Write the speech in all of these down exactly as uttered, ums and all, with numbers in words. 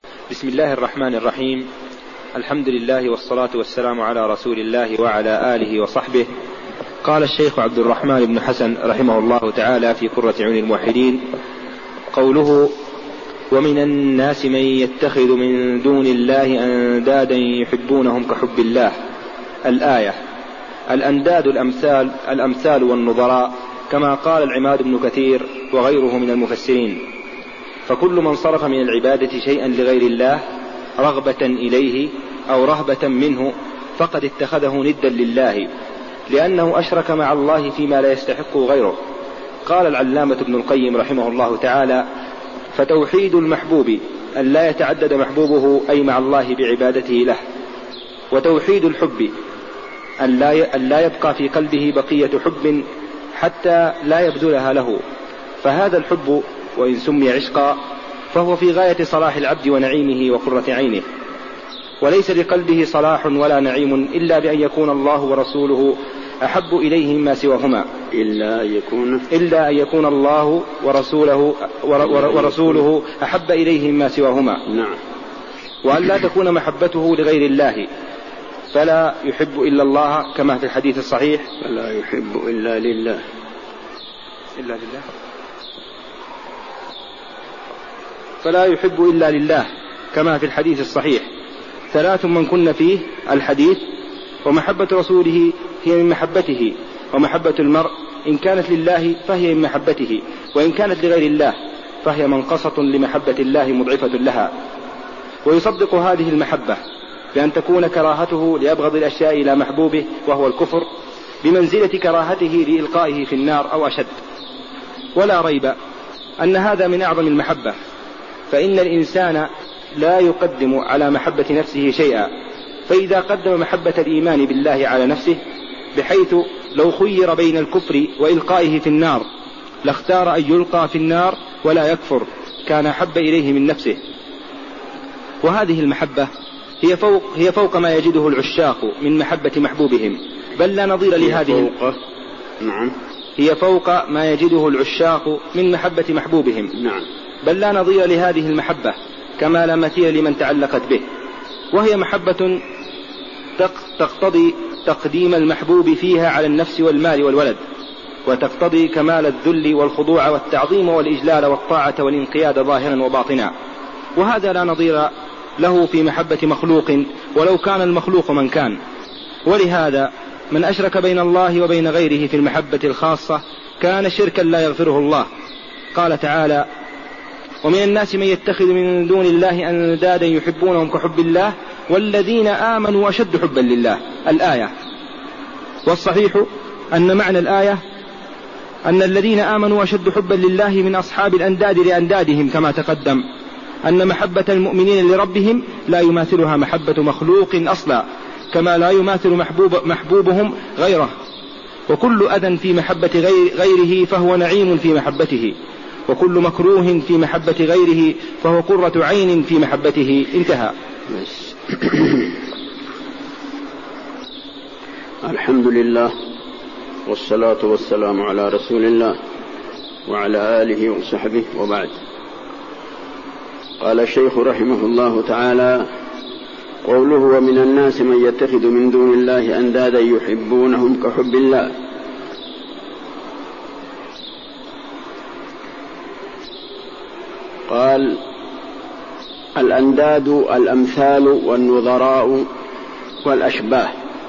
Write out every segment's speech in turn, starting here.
بسم الله الرحمن الرحيم. الحمد لله والصلاة والسلام على رسول الله وعلى آله وصحبه. قال الشيخ عبد الرحمن بن حسن رحمه الله تعالى في قرة عيون الموحدين: قوله: ومن الناس من يتخذ من دون الله أندادا يحبونهم كحب الله. الآية. الأنداد الأمثال, الأمثال والنظراء، كما قال العماد بن كثير وغيره من المفسرين. فكل من صرف من العبادة شيئا لغير الله رغبة إليه أو رهبة منه فقد اتخذه ندا لله، لأنه أشرك مع الله فيما لا يستحق غيره. قال العلامة ابن القيم رحمه الله تعالى: فتوحيد المحبوب أن لا يتعدد محبوبه أي مع الله بعبادته له، وتوحيد الحب أن لا يبقى في قلبه بقية حب حتى لا يبذلها له. فهذا الحب وإن سمي عشقا فهو في غاية صلاح العبد ونعيمه وقرة عينه، وليس لقلبه صلاح ولا نعيم إلا بأن يكون الله ورسوله أحب إليه مما سواهما، إلا يكون إلا أن يكون الله ورسوله ورسوله أحب إليه مما سواهما. نعم. وأن لا تكون محبته لغير الله، فلا يحب إلا الله كما في الحديث الصحيح: فلا يحب إلا لله إلا لله فلا يحب إلا لله كما في الحديث الصحيح: ثلاث من كن فيه الحديث، ومحبة رسوله هي من محبته، ومحبة المرء إن كانت لله فهي من محبته، وإن كانت لغير الله فهي منقصة لمحبة الله مضعفة لها. ويصدق هذه المحبة بأن تكون كراهته لأبغض الأشياء إلى محبوبه وهو الكفر بمنزلة كراهته لإلقائه في النار أو أشد. ولا ريب أن هذا من أعظم المحبة، فإن الإنسان لا يقدم على محبة نفسه شيئا، فإذا قدم محبة الإيمان بالله على نفسه بحيث لو خير بين الكفر وإلقائه في النار لاختار أن يلقى في النار ولا يكفر كان أحب إليه من نفسه. وهذه المحبة هي فوق, هي فوق ما يجده العشاق من محبة محبوبهم، بل لا نظير لهذه فوق. نعم. هي فوق ما يجده العشاق من محبة محبوبهم. نعم. بل لا نظير لهذه المحبة كما لا مثيل لمن تعلقت به، وهي محبة تقتضي تقديم المحبوب فيها على النفس والمال والولد، وتقتضي كمال الذل والخضوع والتعظيم والإجلال والطاعة والانقياد ظاهرا وباطنا، وهذا لا نظير له في محبة مخلوق ولو كان المخلوق من كان. ولهذا من أشرك بين الله وبين غيره في المحبة الخاصة كان شركا لا يغفره الله. قال تعالى: ومن الناس من يتخذ من دون الله أندادا يحبونهم كحب الله والذين آمنوا أشد حبا لله. الآية. والصحيح أن معنى الآية أن الذين آمنوا أشد حبا لله من أصحاب الأنداد لأندادهم، كما تقدم أن محبة المؤمنين لربهم لا يماثلها محبة مخلوق أصلا، كما لا يماثل محبوب محبوبهم غيره. وكل أذى في محبة غيره فهو نعيم في محبته، وكل مكروه في محبة غيره فهو قرة عين في محبته. انتهى. الحمد لله والصلاة والسلام على رسول الله وعلى آله وصحبه، وبعد. قال الشيخ رحمه الله تعالى: قوله: ومن الناس من يتخذ من دون الله أندادا يحبونهم كحب الله. قال: الأنداد الأمثال والنظراء والأشباه.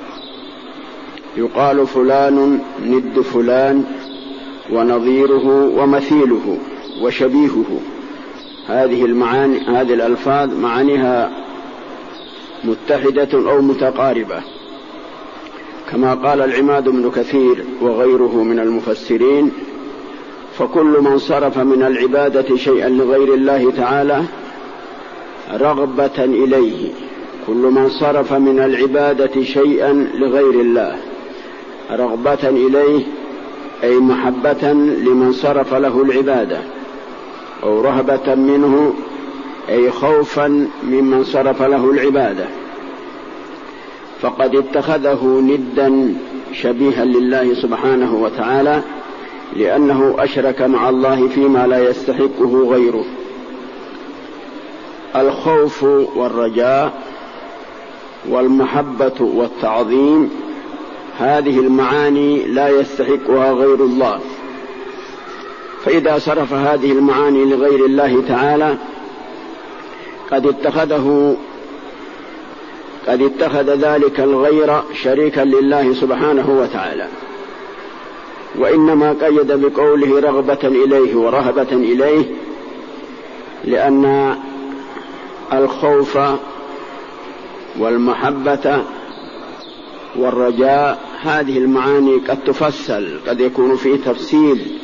يقال فلان ند فلان ونظيره ومثيله وشبيهه. هذه المعاني هذه الألفاظ معانيها متحدة أو متقاربة، كما قال العماد بن كثير وغيره من المفسرين: فكل من صرف من العبادة شيئا لغير الله تعالى رغبة إليه. كل من صرف من العبادة شيئا لغير الله رغبة إليه أي محبة لمن صرف له العبادة، أو رهبة منه أي خوفا ممن صرف له العبادة، فقد اتخذه ندا شبيها لله سبحانه وتعالى، لأنه أشرك مع الله فيما لا يستحقه غيره. الخوف والرجاء والمحبة والتعظيم، هذه المعاني لا يستحقها غير الله، فإذا صرف هذه المعاني لغير الله تعالى قد اتخذه قد اتخذ ذلك الغير شريكا لله سبحانه وتعالى، وإنما قيد بقوله رغبة إليه ورهبة إليه، لأن الخوف والمحبة والرجاء هذه المعاني قد تفصل، قد يكون فيه تفصيل،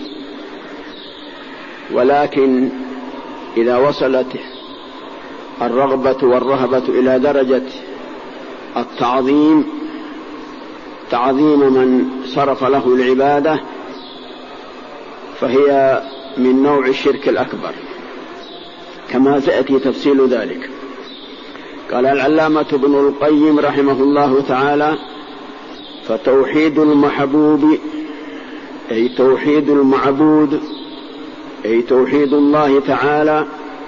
ولكن إذا وصلت الرغبة والرهبة إلى درجة التعظيم، تعظيم من صرف له العبادة، فهي من نوع الشرك الأكبر كما سيأتي تفصيل ذلك. قال العلامة ابن القيم رحمه الله تعالى: فتوحيد المحبوب أي توحيد المعبود أي توحيد الله تعالى.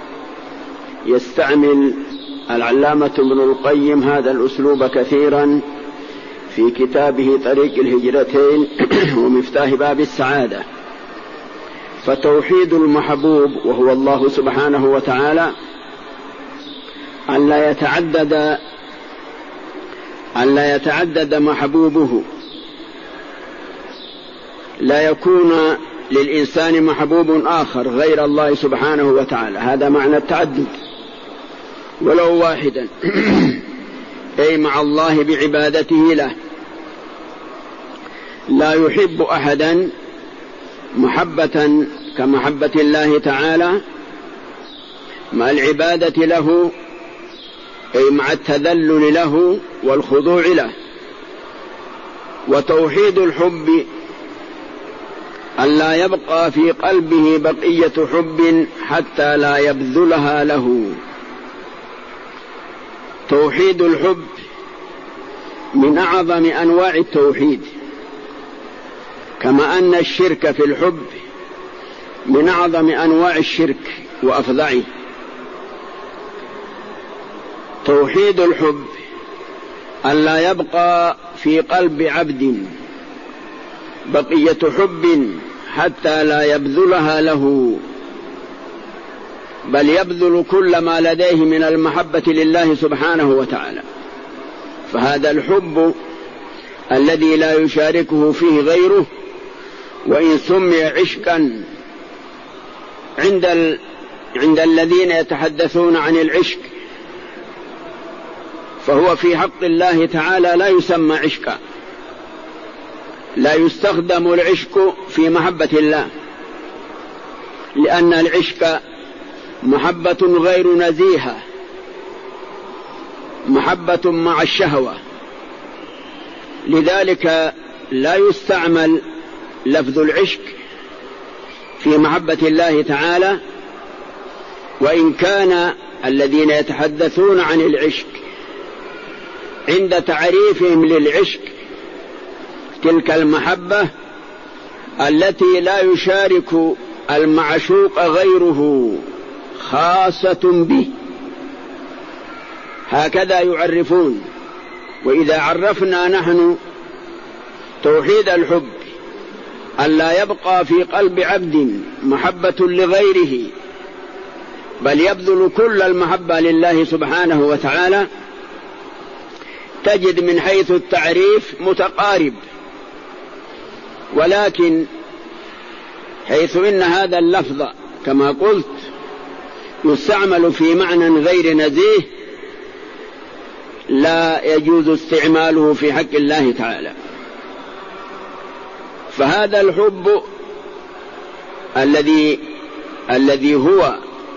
يستعمل العلامة ابن القيم هذا الأسلوب كثيرا في كتابه طريق الهجرتين ومفتاح باب السعادة. فتوحيد المحبوب وهو الله سبحانه وتعالى أن لا يتعدد أن لا يتعدد محبوبه، لا يكون للإنسان محبوب آخر غير الله سبحانه وتعالى، هذا معنى التعدد، ولو واحدا أي مع الله بعبادته له، لا يحب أحدا محبة كمحبة الله تعالى مع العبادة له، أي مع التذلل له والخضوع له. وتوحيد الحب أن لا يبقى في قلبه بقية حب حتى لا يبذلها له. توحيد الحب من أعظم أنواع التوحيد، كما أن الشرك في الحب من أعظم أنواع الشرك وأفظعه. توحيد الحب أن لا يبقى في قلب عبد بقية حب حتى لا يبذلها له، بل يبذل كل ما لديه من المحبة لله سبحانه وتعالى. فهذا الحب الذي لا يشاركه فيه غيره، وإن سمي عشقا عند ال... عند الذين يتحدثون عن العشق، فهو في حق الله تعالى لا يسمى عشقا، لا يستخدم العشق في محبة الله، لأن العشق محبة غير نزيهة، محبة مع الشهوة، لذلك لا يستعمل لفظ العشق في محبة الله تعالى. وإن كان الذين يتحدثون عن العشق عند تعريفهم للعشق تلك المحبة التي لا يشارك المعشوق غيره خاصة به، هكذا يعرفون. وإذا عرفنا نحن توحيد الحب أن لا يبقى في قلب عبد محبة لغيره، بل يبذل كل المحبة لله سبحانه وتعالى، تجد من حيث التعريف متقارب، ولكن حيث إن هذا اللفظ كما قلت يستعمل في معنى غير نزيه، لا يجوز استعماله في حق الله تعالى. فهذا الحب الذي الذي هو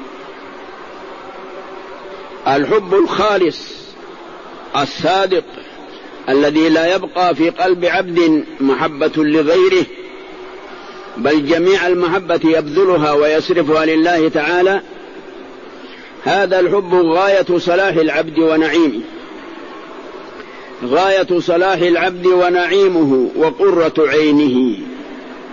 الحب الخالص الصادق الذي لا يبقى في قلب عبد محبة لغيره، بل جميع المحبة يبذلها ويصرفها لله تعالى، هذا الحب غاية صلاح العبد ونعيمه، غاية صلاح العبد ونعيمه وقرة عينه.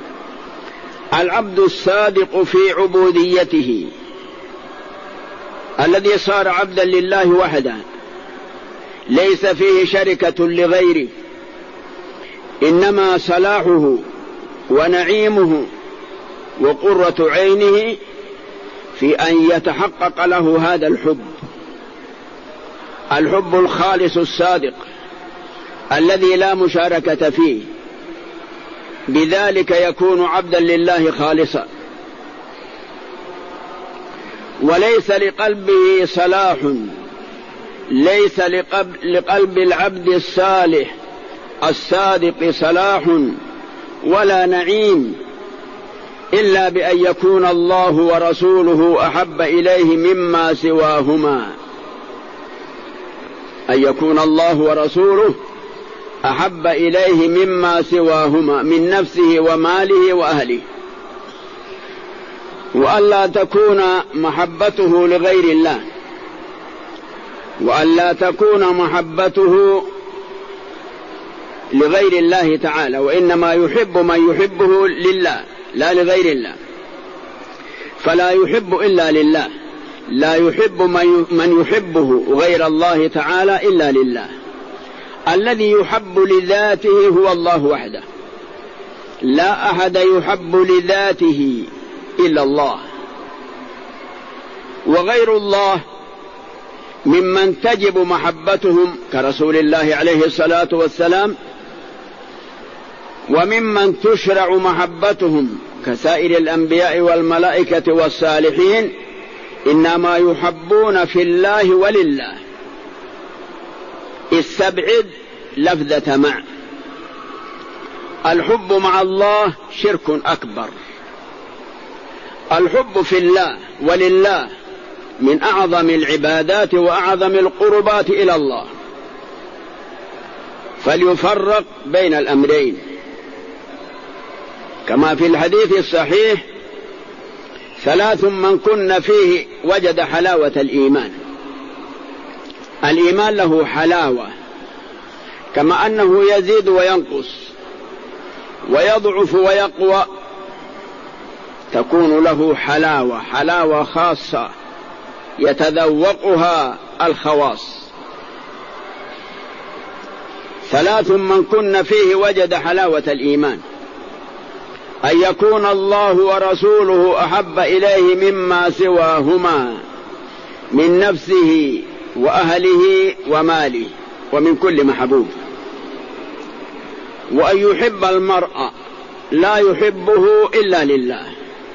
العبد الصادق في عبوديته الذي صار عبدا لله وحده ليس فيه شركة لغيره، إنما صلاحه ونعيمه وقرة عينه في أن يتحقق له هذا الحب، الحب الخالص الصادق الذي لا مشاركة فيه، بذلك يكون عبدا لله خالصا. وليس لقلبه صلاح، ليس لقلب العبد الصالح الصادق صلاح ولا نعيم إلا بأن يكون الله ورسوله أحب إليه مما سواهما، أن يكون الله ورسوله أحب إليه مما سواهما من نفسه وماله وأهله، وألا تكون محبته لغير الله، وألا تكون محبته لغير الله تعالى، وإنما يحب من يحبه لله لا لغير الله، فلا يحب إلا لله، لا يحب من يحبه غير الله تعالى إلا لله. الذي يحب لذاته هو الله وحده، لا أحد يحب لذاته إلا الله، وغير الله ممن تجب محبتهم كرسول الله عليه الصلاة والسلام، وممن تشرع محبتهم كسائر الأنبياء والملائكة والصالحين، إنما يحبون في الله ولله. استبعد لفظة مع. الحب مع الله شرك أكبر، الحب في الله ولله من أعظم العبادات وأعظم القربات إلى الله، فليفرق بين الأمرين كما في الحديث الصحيح: ثلاث من كن فيه وجد حلاوة الإيمان. الإيمان له حلاوة، كما أنه يزيد وينقص ويضعف ويقوى، تكون له حلاوة، حلاوة خاصة يتذوقها الخواص. ثلاث من كن فيه وجد حلاوة الإيمان: أن يكون الله ورسوله أحب إليه مما سواهما من نفسه وأهله وماله ومن كل محبوب، وأن يحب المرء لا يحبه إلا لله.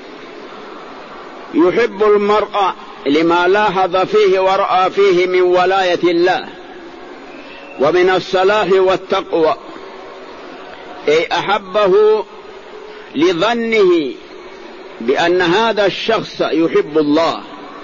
يحب المرء لما لاحظ فيه ورأى فيه من ولاية الله ومن الصلاح والتقوى، أي أحبه لظنه بأن هذا الشخص يحب الله،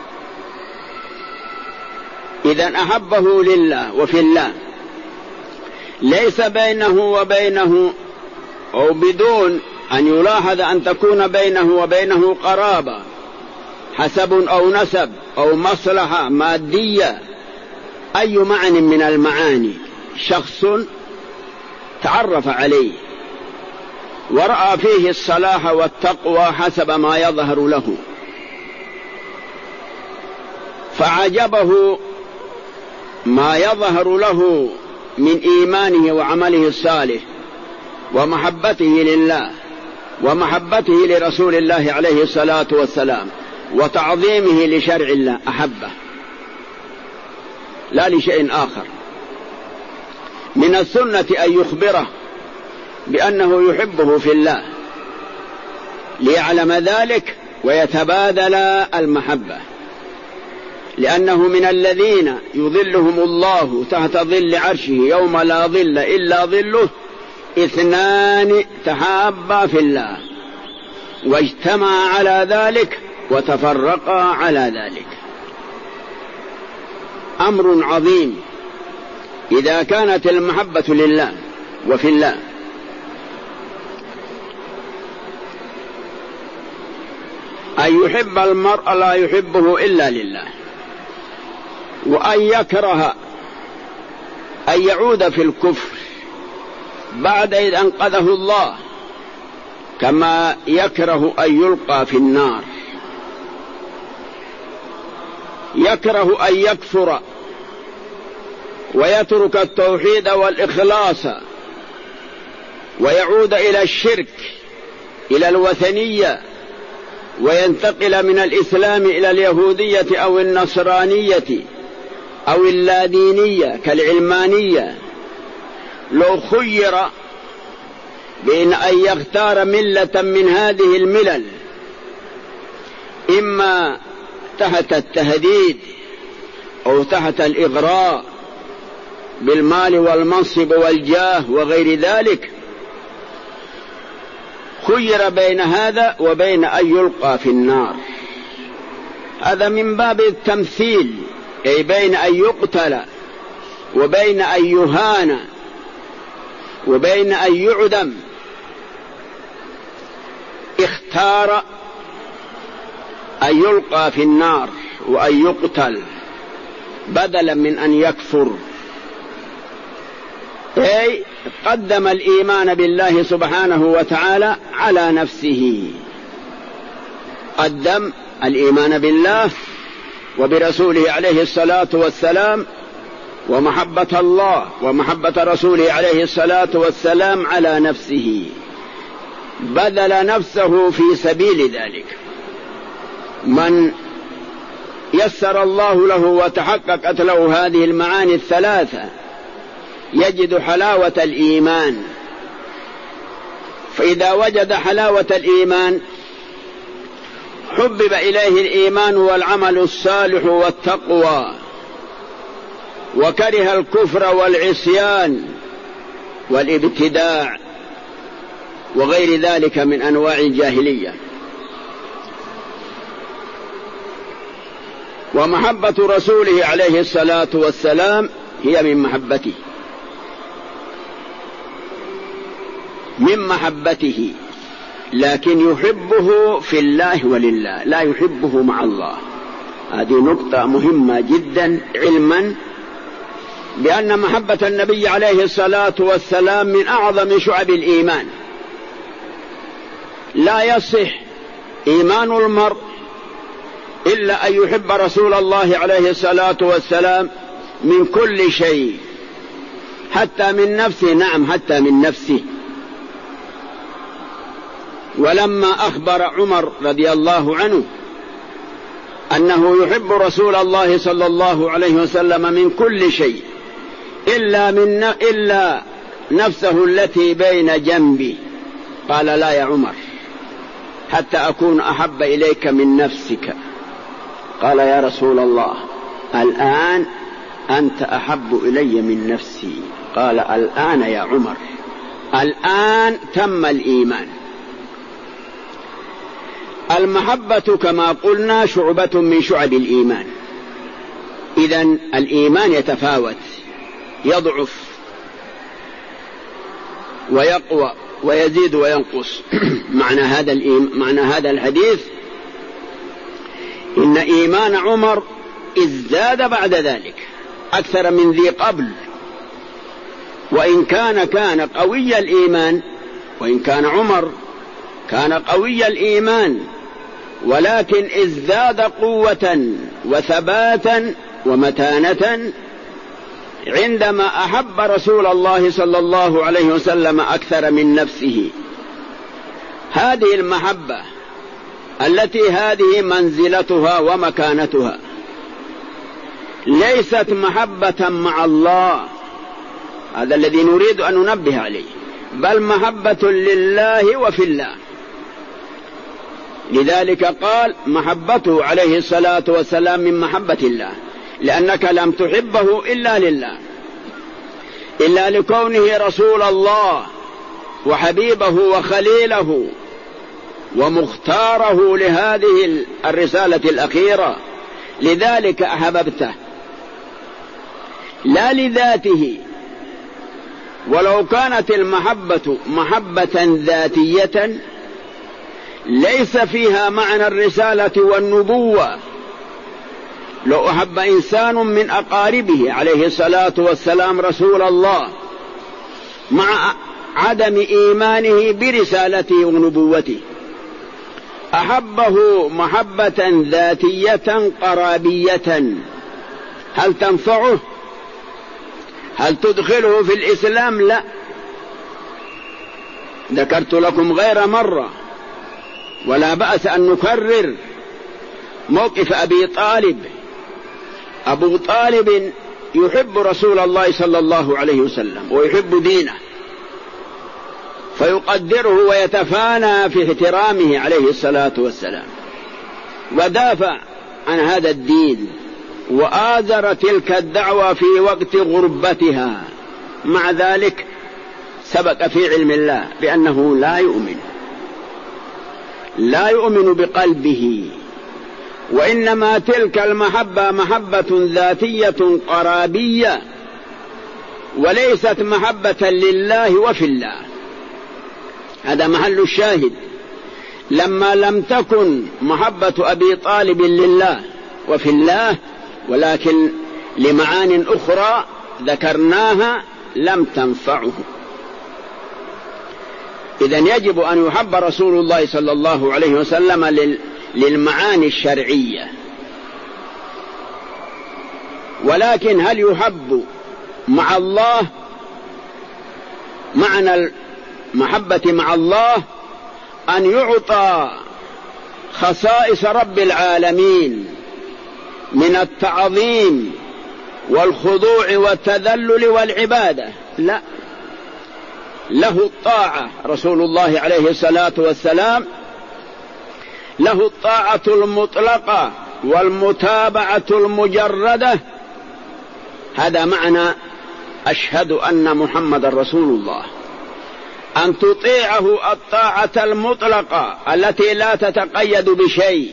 إذن أحبه لله وفي الله، ليس بينه وبينه أو بدون أن يلاحظ أن تكون بينه وبينه قرابة، حسب أو نسب أو مصلحة مادية، أي معنى من المعاني، شخص تعرف عليه ورأى فيه الصلاح والتقوى حسب ما يظهر له، فعجبه ما يظهر له من إيمانه وعمله الصالح ومحبته لله ومحبته لرسول الله عليه الصلاة والسلام وتعظيمه لشرع الله، أحبه لا لشيء آخر. من السنة أن يخبره بأنه يحبه في الله ليعلم ذلك ويتبادل المحبة، لأنه من الذين يظلهم الله تحت ظل عرشه يوم لا ظل إلا ظله: اثنان تحابا في الله واجتمعا على ذلك وتفرقا على ذلك. أمر عظيم إذا كانت المحبة لله وفي الله. أن يحب المرء لا يحبه إلا لله، وأن يكره أن يعود في الكفر بعد إذ أنقذه الله، كما يكره أن يلقى في النار. يكره أن يكفر ويترك التوحيد والإخلاص ويعود إلى الشرك إلى الوثنية وينتقل من الإسلام إلى اليهودية أو النصرانية أو اللادينية كالعلمانية، لو خير بين أن يختار ملة من هذه الملل إما تحت التهديد أو تحت الإغراء بالمال والمنصب والجاه وغير ذلك، خير بين هذا وبين أن يلقى في النار. هذا من باب التمثيل، أي بين أن يقتل وبين أن يهان وبين أن يعدم، اختار أن يلقى في النار وأن يقتل بدلا من أن يكفر، أي قدم الإيمان بالله سبحانه وتعالى على نفسه، قدم الإيمان بالله وبرسوله عليه الصلاة والسلام ومحبة الله ومحبة رسوله عليه الصلاة والسلام على نفسه، بذل نفسه في سبيل ذلك. من يسر الله له وتحققت له هذه المعاني الثلاثة يجد حلاوة الإيمان، فإذا وجد حلاوة الإيمان حبب إليه الإيمان والعمل الصالح والتقوى، وكره الكفر والعصيان والابتداع وغير ذلك من أنواع الجاهلية. ومحبة رسوله عليه الصلاة والسلام هي من محبته، من محبته، لكن يحبه في الله ولله، لا يحبه مع الله. هذه نقطة مهمة جدا، علما بأن محبة النبي عليه الصلاة والسلام من أعظم شعب الإيمان. لا يصح إيمان المرء إلا أن يحب رسول الله عليه الصلاة والسلام من كل شيء، حتى من نفسه. نعم، حتى من نفسه. ولما أخبر عمر رضي الله عنه أنه يحب رسول الله صلى الله عليه وسلم من كل شيء إلا, من إلا نفسه التي بين جنبي، قال: لا يا عمر، حتى أكون أحب إليك من نفسك. قال: يا رسول الله، الآن أنت أحب إلي من نفسي. قال: الآن يا عمر، الآن تم الإيمان. المحبة كما قلنا شعبة من شعب الإيمان، إذن الإيمان يتفاوت، يضعف ويقوى ويزيد وينقص. معنى هذا الإيمان، معنى هذا الحديث إن إيمان عمر ازداد بعد ذلك أكثر من ذي قبل، وإن كان كان قوي الإيمان، وإن كان عمر كان قوي الإيمان، ولكن ازداد قوة وثباتا ومتانة عندما أحب رسول الله صلى الله عليه وسلم أكثر من نفسه. هذه المحبة التي هذه منزلتها ومكانتها ليست محبة مع الله، هذا الذي نريد أن ننبه عليه، بل محبة لله وفي الله. لذلك قال محبته عليه الصلاة والسلام من محبة الله، لأنك لم تحبه إلا لله، إلا لكونه رسول الله وحبيبه وخليله ومختاره لهذه الرسالة الأخيرة، لذلك أحببته لا لذاته. ولو كانت المحبة محبة ذاتية ليس فيها معنى الرسالة والنبوة. لو أحب إنسان من أقاربه عليه الصلاة والسلام رسول الله مع عدم إيمانه برسالته ونبوته، أحبه محبة ذاتية قرابية، هل تنفعه؟ هل تدخله في الإسلام؟ لا. ذكرت لكم غير مرة ولا بأس أن نكرر موقف أبي طالب. أبو طالب يحب رسول الله صلى الله عليه وسلم ويحب دينه، فيقدره ويتفانى في احترامه عليه الصلاة والسلام، ودافع عن هذا الدين وآزر تلك الدعوة في وقت غربتها. مع ذلك سبق في علم الله بأنه لا يؤمن لا يؤمن بقلبه، وإنما تلك المحبة محبة ذاتية قرابية وليست محبة لله وفي الله. هذا محل الشاهد. لما لم تكن محبة أبي طالب لله وفي الله ولكن لمعان أخرى ذكرناها لم تنفعه. إذن يجب أن يحب رسول الله صلى الله عليه وسلم للمعاني الشرعية، ولكن هل يحب مع الله؟ معنى المحبة مع الله أن يعطى خصائص رب العالمين من التعظيم والخضوع والتذلل والعبادة. لا، له الطاعة. رسول الله عليه الصلاة والسلام له الطاعة المطلقة والمتابعة المجردة. هذا معنى أشهد أن محمد رسول الله، أن تطيعه الطاعة المطلقة التي لا تتقيد بشيء،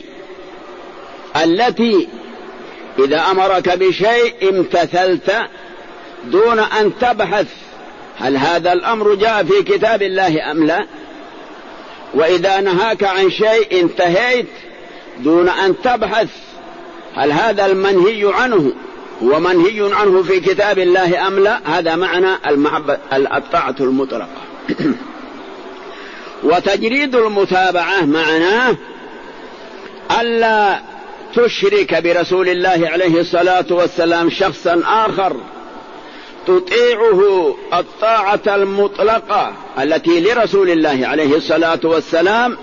التي إذا أمرك بشيء امتثلت دون أن تبحث هل هذا الأمر جاء في كتاب الله أم لا، وإذا نهاك عن شيء انتهيت دون أن تبحث هل هذا المنهي عنه هو منهي عنه في كتاب الله أم لا. هذا معنى المحبة الطاعة المطلقة. وتجريد المتابعة معناه ألا تشرك برسول الله عليه الصلاة والسلام شخصا آخر تطيعه الطاعة المطلقة التي لرسول الله عليه الصلاة والسلام،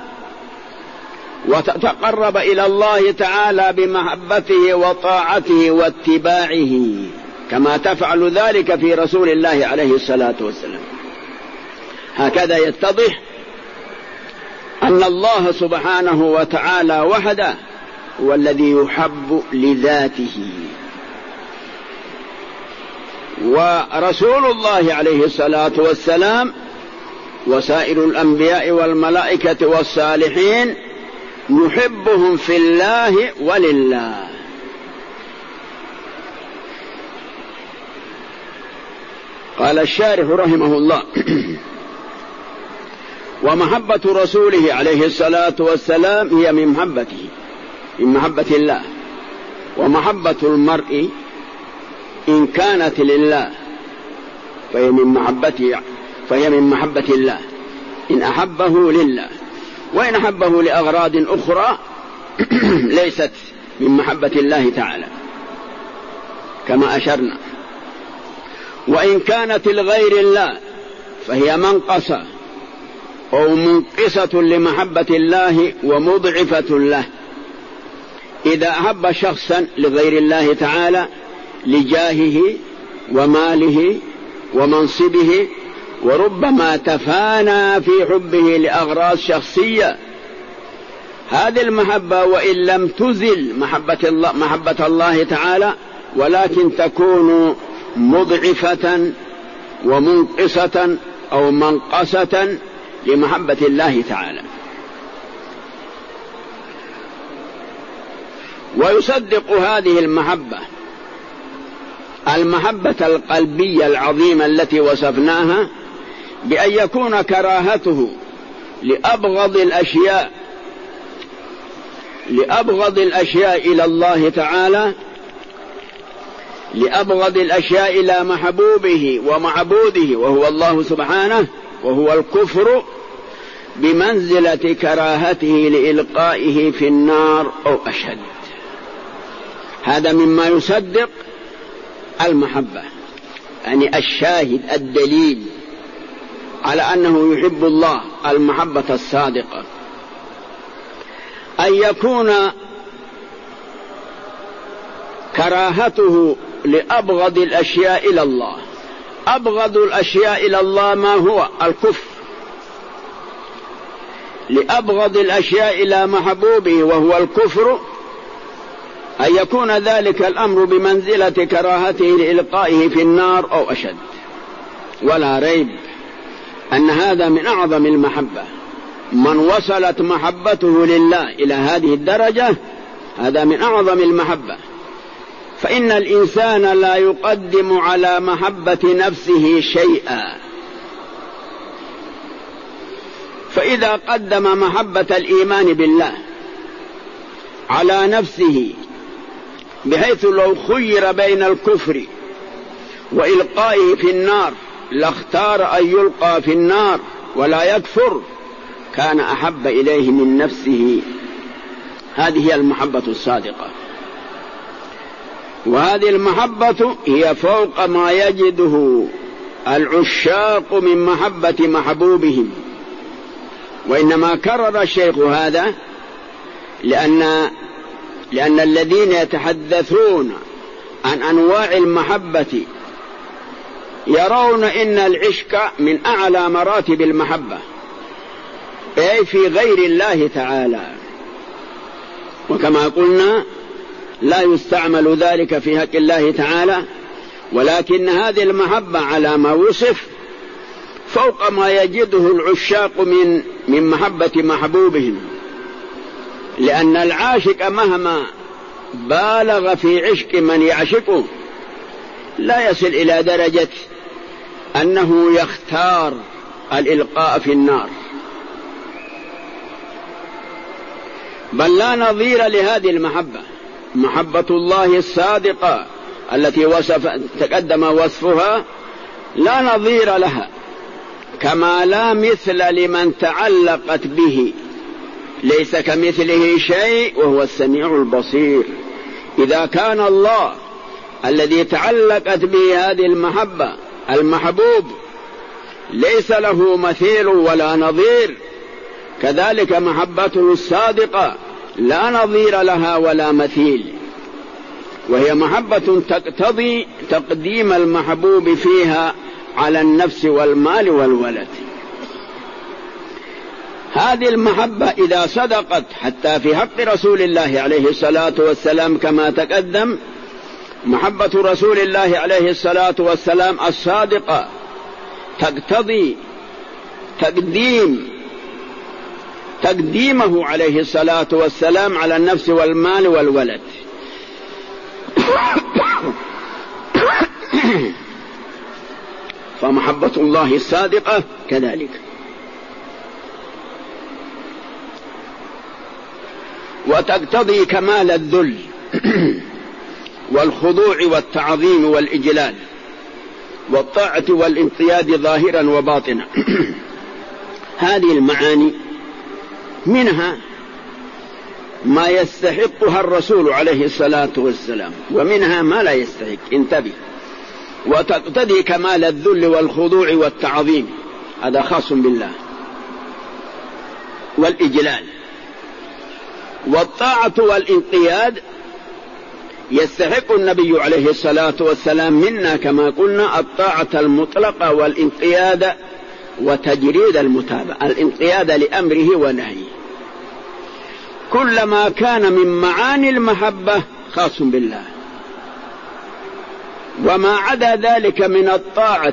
وتتقرب إلى الله تعالى بمحبته وطاعته واتباعه كما تفعل ذلك في رسول الله عليه الصلاة والسلام. هكذا يتضح أن الله سبحانه وتعالى وحده هو الذي يحب لذاته، ورسول الله عليه الصلاة والسلام وسائر الأنبياء والملائكة والصالحين نحبهم في الله ولله. قال الشارح رحمه الله: ومحبة رسوله عليه الصلاة والسلام هي من محبته، من محبة الله. ومحبة المرء إن كانت لله فهي من محبته، فهي من محبة الله إن أحبه لله، وإن أحبه لأغراض أخرى ليست من محبة الله تعالى كما أشرنا. وإن كانت لغير الله فهي منقصة أو منقصة لمحبة الله ومضعفة له. إذا أحب شخصا لغير الله تعالى لجاهه وماله ومنصبه، وربما تفانى في حبه لأغراض شخصية، هذه المحبة وإن لم تزل محبة الله, محبة الله تعالى ولكن تكون مضعفة ومنقصة أو منقصة لمحبة الله تعالى. ويصدق هذه المحبة المحبة القلبية العظيمة التي وصفناها بأن يكون كراهته لأبغض الأشياء لأبغض الأشياء إلى الله تعالى، لأبغض الأشياء إلى محبوبه ومعبوده وهو الله سبحانه، وهو الكفر، بمنزلة كراهته لإلقائه في النار أو أشد. هذا مما يصدق المحبة، يعني الشاهد الدليل على أنه يحب الله المحبة الصادقة، أن يكون كراهته لأبغض الأشياء إلى الله. أبغض الأشياء إلى الله ما هو؟ الكفر. لأبغض الأشياء إلى محبوبه وهو الكفر، أن يكون ذلك الأمر بمنزلة كراهته لإلقائه في النار أو أشد. ولا ريب أن هذا من أعظم المحبة. من وصلت محبته لله إلى هذه الدرجة هذا من أعظم المحبة. فإن الإنسان لا يقدم على محبة نفسه شيئا، فإذا قدم محبة الإيمان بالله على نفسه بحيث لو خير بين الكفر وإلقائه في النار لاختار أن يلقى في النار ولا يكفر، كان أحب إليه من نفسه. هذه هي المحبة الصادقة. وهذه المحبة هي فوق ما يجده العشاق من محبة محبوبهم. وإنما كرر الشيخ هذا لأن لأن الذين يتحدثون عن أنواع المحبة يرون إن العشق من أعلى مراتب المحبة، أي في غير الله تعالى. وكما قلنا لا يستعمل ذلك في حق الله تعالى، ولكن هذه المحبة على ما وصف فوق ما يجده العشاق من من محبة محبوبهم. لأن العاشق مهما بالغ في عشق من يعشقه لا يصل إلى درجة أنه يختار الإلقاء في النار، بل لا نظير لهذه المحبة. محبة الله الصادقة التي وصف تقدم وصفها لا نظير لها، كما لا مثل لمن تعلقت به، ليس كمثله شيء وهو السميع البصير. إذا كان الله الذي تعلقت به هذه المحبة المحبوب ليس له مثيل ولا نظير، كذلك محبته الصادقة لا نظير لها ولا مثيل، وهي محبة تقتضي تقديم المحبوب فيها على النفس والمال والولد. هذه المحبة إذا صدقت حتى في حق رسول الله عليه الصلاة والسلام كما تقدم، محبة رسول الله عليه الصلاة والسلام الصادقة تقتضي تقديم تقديمه عليه الصلاة والسلام على النفس والمال والولد. فمحبة الله الصادقة كذلك. وتقتضي كمال الذل والخضوع والتعظيم والإجلال والطاعة والانقياد ظاهرا وباطنا. هذه المعاني منها ما يستحقها الرسول عليه الصلاة والسلام، ومنها ما لا يستحق. انتبه. وتقتضي كمال الذل والخضوع والتعظيم، هذا خاص بالله، والإجلال. والطاعة والانقياد يستحق النبي عليه الصلاة والسلام منا كما قلنا الطاعة المطلقة والانقياد وتجريد المتابعة، الانقياد لأمره ونهيه. كلما كان من معاني المحبة خاص بالله، وما عدا ذلك من الطاعة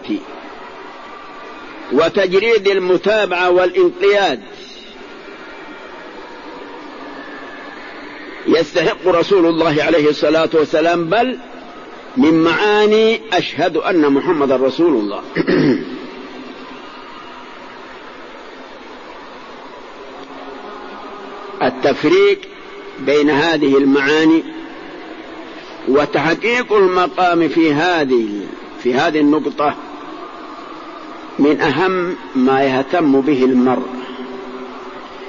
وتجريد المتابعة والانقياد يستحق رسول الله عليه الصلاة والسلام، بل من معاني أشهد أن محمد رسول الله. التفريق بين هذه المعاني وتحقيق المقام في هذه في هذه النقطة من أهم ما يهتم به المرء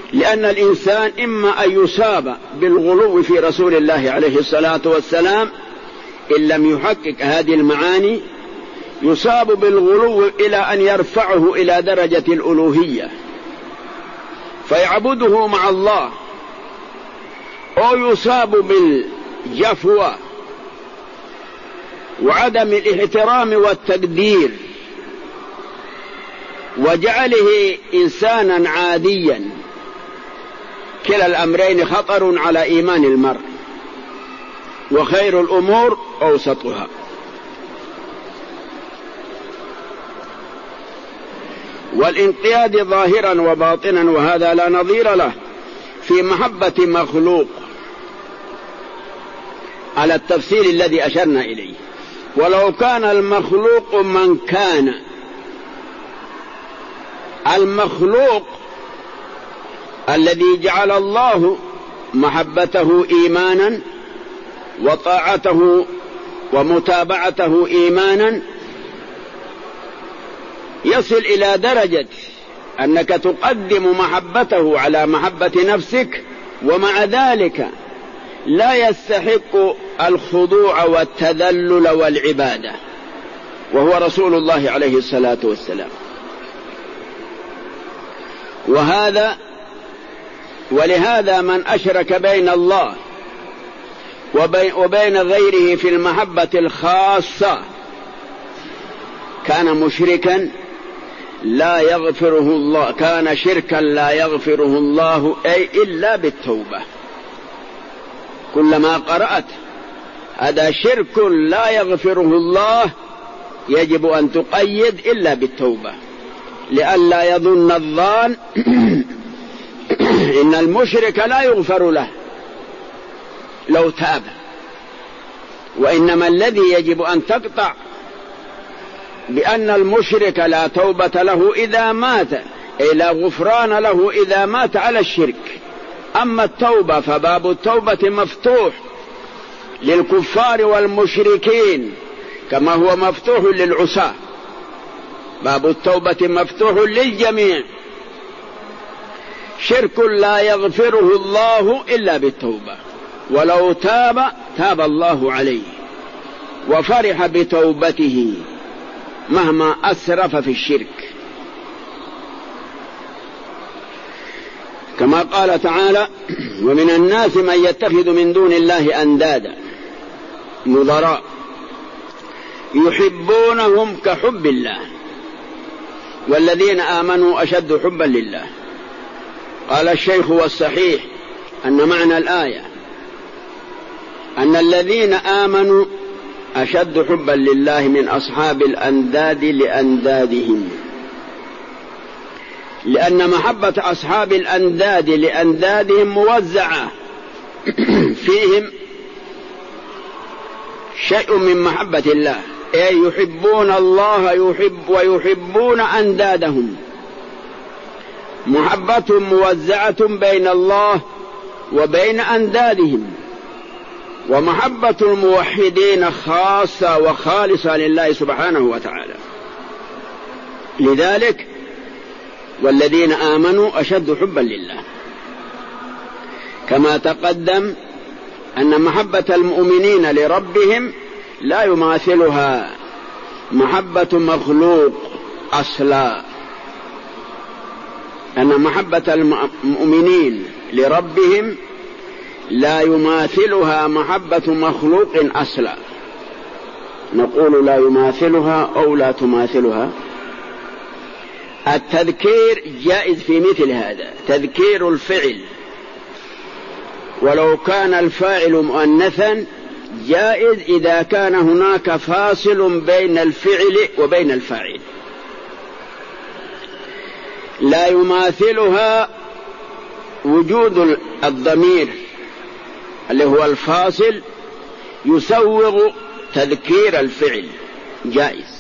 لأن الإنسان إما أن يصاب بالغلو في رسول الله عليه الصلاة والسلام إن لم يحقق هذه المعاني، يصاب بالغلو إلى أن يرفعه إلى درجة الألوهية فيعبده مع الله، أو يصاب بالجفوة وعدم الاحترام والتقدير وجعله إنسانا عاديا. كلا الأمرين خطر على إيمان المرء، وخير الأمور أوسطها. والانقياد ظاهرا وباطنا، وهذا لا نظير له في محبة مخلوق على التفصيل الذي أشرنا إليه. ولو كان المخلوق من كان، المخلوق الذي جعل الله محبته إيمانا وطاعته ومتابعته إيمانا، يصل إلى درجة أنك تقدم محبته على محبة نفسك، ومع ذلك لا يستحق الخضوع والتذلل والعبادة، وهو رسول الله عليه الصلاة والسلام. وهذا ولهذا من أشرك بين الله وبين غيره في المحبة الخاصة كان مشركا لا يغفره الله، كان شركا لا يغفره الله أي إلا بالتوبة. كلما قرأت هذا شرك لا يغفره الله يجب أن تقيد إلا بالتوبة، لئلا يظن الظان إن المشرك لا يغفر له لو تاب. وإنما الذي يجب أن تقطع بأن المشرك لا توبة له إذا مات، أي لا غفران له إذا مات على الشرك. أما التوبة فباب التوبة مفتوح للكفار والمشركين كما هو مفتوح للعصاة، باب التوبة مفتوح للجميع. شرك لا يغفره الله إلا بالتوبة، ولو تاب تاب الله عليه وفرح بتوبته مهما أسرف في الشرك. كما قال تعالى: ومن الناس من يتخذ من دون الله أندادا نظراء يحبونهم كحب الله والذين آمنوا أشد حبا لله. قال الشيخ والصحيح أن معنى الآية أن الذين آمنوا أشد حبا لله من أصحاب الأنداد لأندادهم، لأن محبة أصحاب الأنداد لأندادهم موزعة فيهم شيء من محبة الله، أي يحبون الله يحب ويحبون أندادهم. محبتهم موزعة بين الله وبين أندادهم، ومحبة الموحدين خاصة وخالصة لله سبحانه وتعالى. لذلك والذين آمنوا أشد حبا لله. كما تقدم أن محبة المؤمنين لربهم لا يماثلها محبة مخلوق أصلا، أن محبة المؤمنين لربهم لا يماثلها محبة مخلوق أصلا. نقول لا يماثلها أو لا تماثلها. التذكير جائز في مثل هذا، تذكير الفعل ولو كان الفاعل مؤنثا جائز إذا كان هناك فاصل بين الفعل وبين الفاعل. لا يماثلها وجود الضمير اللي هو الفاصل يسوغ تذكير الفعل، جائز.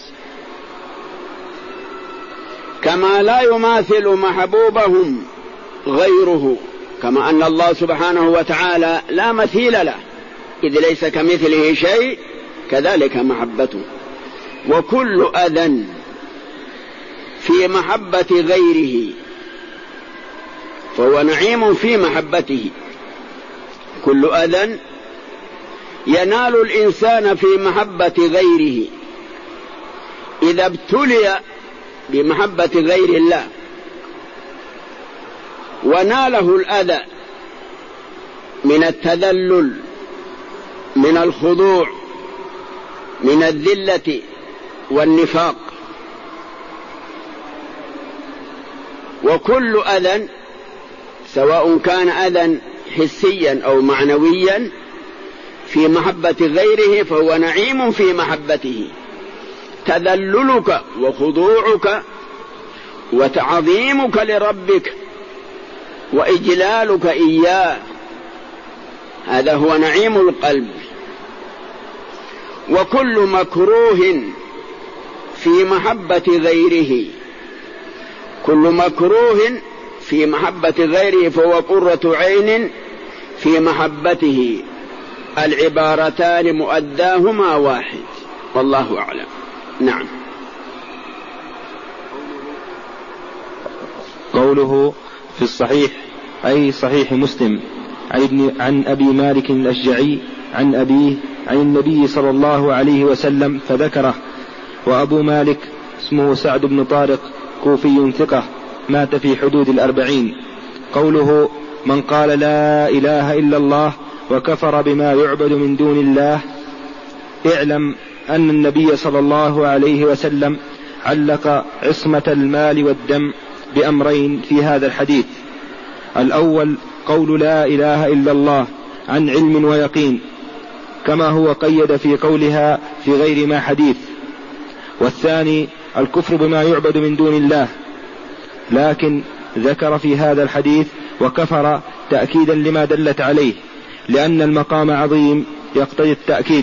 كما لا يماثل محبوبهم غيره، كما أن الله سبحانه وتعالى لا مثيل له إذ ليس كمثله شيء، كذلك محبته. وكل أذى في محبة غيره فهو نعيم في محبته. كل أذى ينال الإنسان في محبة غيره إذا ابتلي بمحبة غير الله وناله الأذى من التذلل، من الخضوع، من الذلة والنفاق. وكل أذى سواء كان أذى حسيا أو معنويا في محبة غيره فهو نعيم في محبته. تذللك وخضوعك وتعظيمك لربك وإجلالك إياه، هذا هو نعيم القلب. وكل مكروه في محبة غيره، كل مكروه في محبة غيره فهو قرة عين في محبته. العبارتان مؤداهما واحد، والله أعلم. نعم. قوله في الصحيح أي صحيح مسلم عن, ابن عن أبي مالك الأشجعي عن أبيه عن النبي صلى الله عليه وسلم فذكره. وأبو مالك اسمه سعد بن طارق كوفي ثقة مات في حدود الأربعين. قوله من قال لا إله إلا الله وكفر بما يعبد من دون الله، اعلم أن النبي صلى الله عليه وسلم علق عصمة المال والدم بأمرين في هذا الحديث. الأول قول لا إله إلا الله عن علم ويقين كما هو قيد في قولها في غير ما حديث. والثاني الكفر بما يعبد من دون الله، لكن ذكر في هذا الحديث وكفر تأكيدا لما دلت عليه، لأن المقام عظيم يقتضي التأكيد.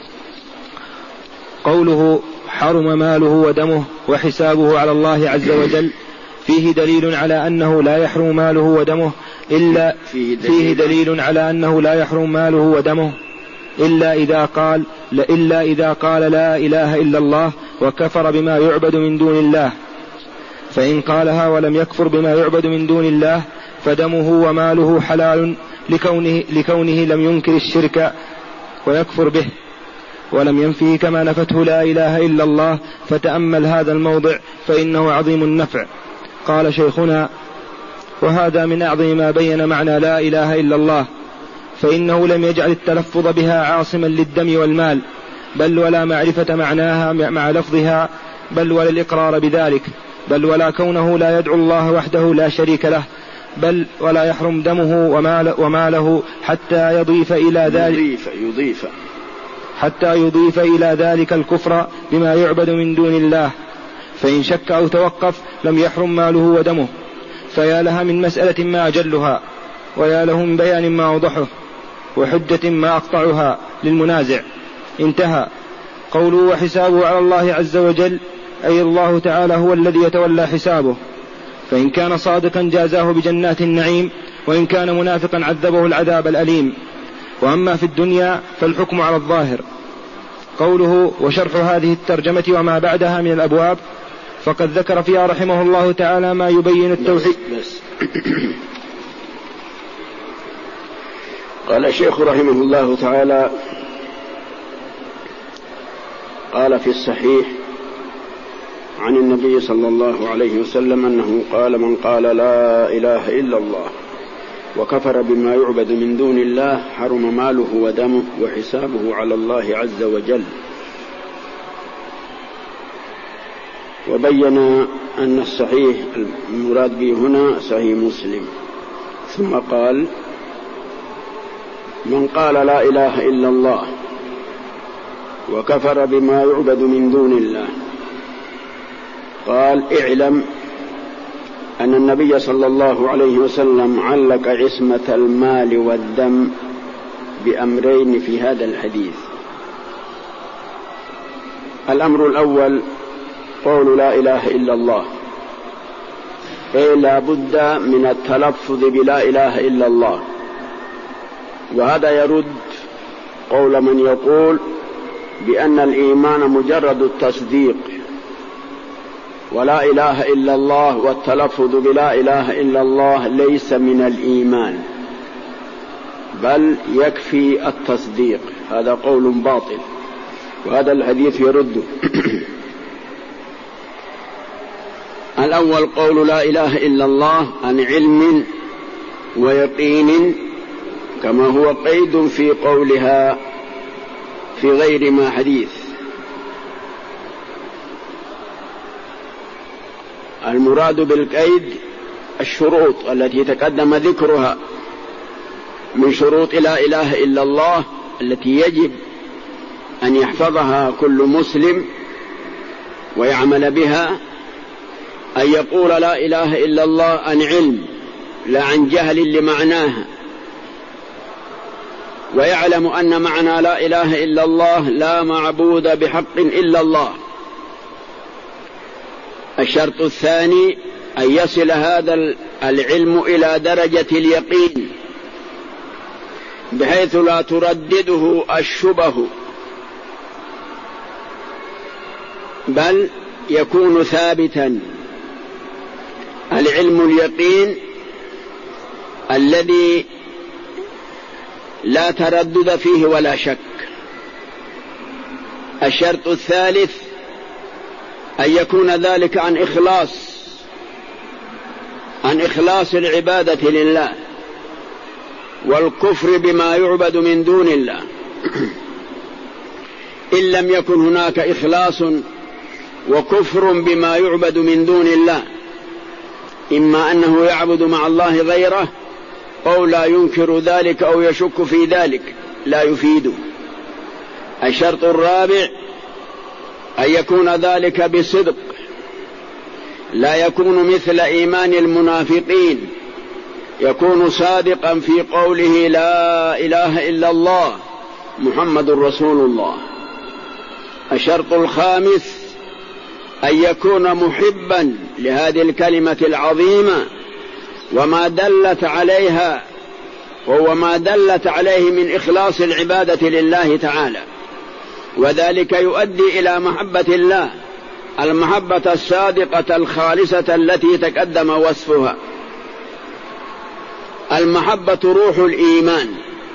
قوله حرم ماله ودمه وحسابه على الله عز وجل فيه دليل على أنه لا يحرم ماله ودمه إلا فيه دليل على أنه لا يحرم ماله ودمه إلا إذا قال إلا إذا قال لا إله إلا الله وكفر بما يعبد من دون الله. فإن قالها ولم يكفر بما يعبد من دون الله فدمه وماله حلال لكونه, لكونه لم ينكر الشرك ويكفر به ولم ينفيه كما نفته لا إله إلا الله. فتأمل هذا الموضع فإنه عظيم النفع. قال شيخنا وهذا من أعظم ما بين معنى لا إله إلا الله، فإنه لم يجعل التلفظ بها عاصما للدم والمال، بل ولا معرفة معناها مع لفظها، بل ولا الإقرار بذلك، بل ولا كونه لا يدعو الله وحده لا شريك له، بل ولا يحرم دمه ومال وماله حتى يضيف إلى ذلك يضيف يضيف حتى يضيف إلى ذلك الكفر بما يعبد من دون الله. فإن شك أو توقف لم يحرم ماله ودمه. فيا لها من مسألة ما أجلها، ويا له من بيان ما أوضحه، وحجة ما أقطعها للمنازع. انتهى. قوله وحسابه على الله عز وجل أي الله تعالى هو الذي يتولى حسابه، فإن كان صادقا جازاه بجنات النعيم، وإن كان منافقا عذبه العذاب الأليم. وأما في الدنيا فالحكم على الظاهر. قوله وشرح هذه الترجمة وما بعدها من الأبواب فقد ذكر فيها رحمه الله تعالى ما يبين التوحيد. بس بس. قال الشيخ رحمه الله تعالى قال في الصحيح عن النبي صلى الله عليه وسلم أنه قال من قال لا إله إلا الله وكفر بما يعبد من دون الله حرم ماله ودمه وحسابه على الله عز وجل. وبين أن الصحيح المراد به هنا صحيح مسلم. ثم قال من قال لا إله إلا الله وكفر بما يعبد من دون الله، قال اعلم أن النبي صلى الله عليه وسلم علق عصمة المال والدم بأمرين في هذا الحديث. الأمر الأول قول لا إله إلا الله، أي لا بد من التلفظ بلا إله إلا الله، وهذا يرد قول من يقول بأن الإيمان مجرد التصديق ولا إله إلا الله والتلفظ بلا إله إلا الله ليس من الإيمان، بل يكفي التصديق. هذا قول باطل، وهذا الحديث يرده. الأول قول لا إله إلا الله عن علم ويقين، كما هو قيد في قولها في غير ما حديث. المراد بالقيد الشروط التي تقدم ذكرها من شروط لا إله إلا الله التي يجب أن يحفظها كل مسلم ويعمل بها، أن يقول لا إله إلا الله عن علم لا عن جهل لمعناها، ويعلم أن معنى لا إله إلا الله لا معبود بحق إلا الله. الشرط الثاني أن يصل هذا العلم إلى درجة اليقين بحيث لا تردده الشبه، بل يكون ثابتا. العلم اليقين الذي لا تردد فيه ولا شك. الشرط الثالث أن يكون ذلك عن إخلاص عن إخلاص العبادة لله، والكفر بما يعبد من دون الله. إن لم يكن هناك إخلاص وكفر بما يعبد من دون الله، إما أنه يعبد مع الله غيره أو لا ينكر ذلك أو يشك في ذلك، لا يفيد. الشرط الرابع أن يكون ذلك بصدق، لا يكون مثل إيمان المنافقين، يكون صادقا في قوله لا إله إلا الله محمد رسول الله. الشرط الخامس أن يكون محبا لهذه الكلمة العظيمة وما دلت عليها، وهو ما دلت عليه من إخلاص العبادة لله تعالى، وذلك يؤدي إلى محبة الله، المحبة الصادقة الخالصة التي تقدم وصفها. المحبة روح الإيمان.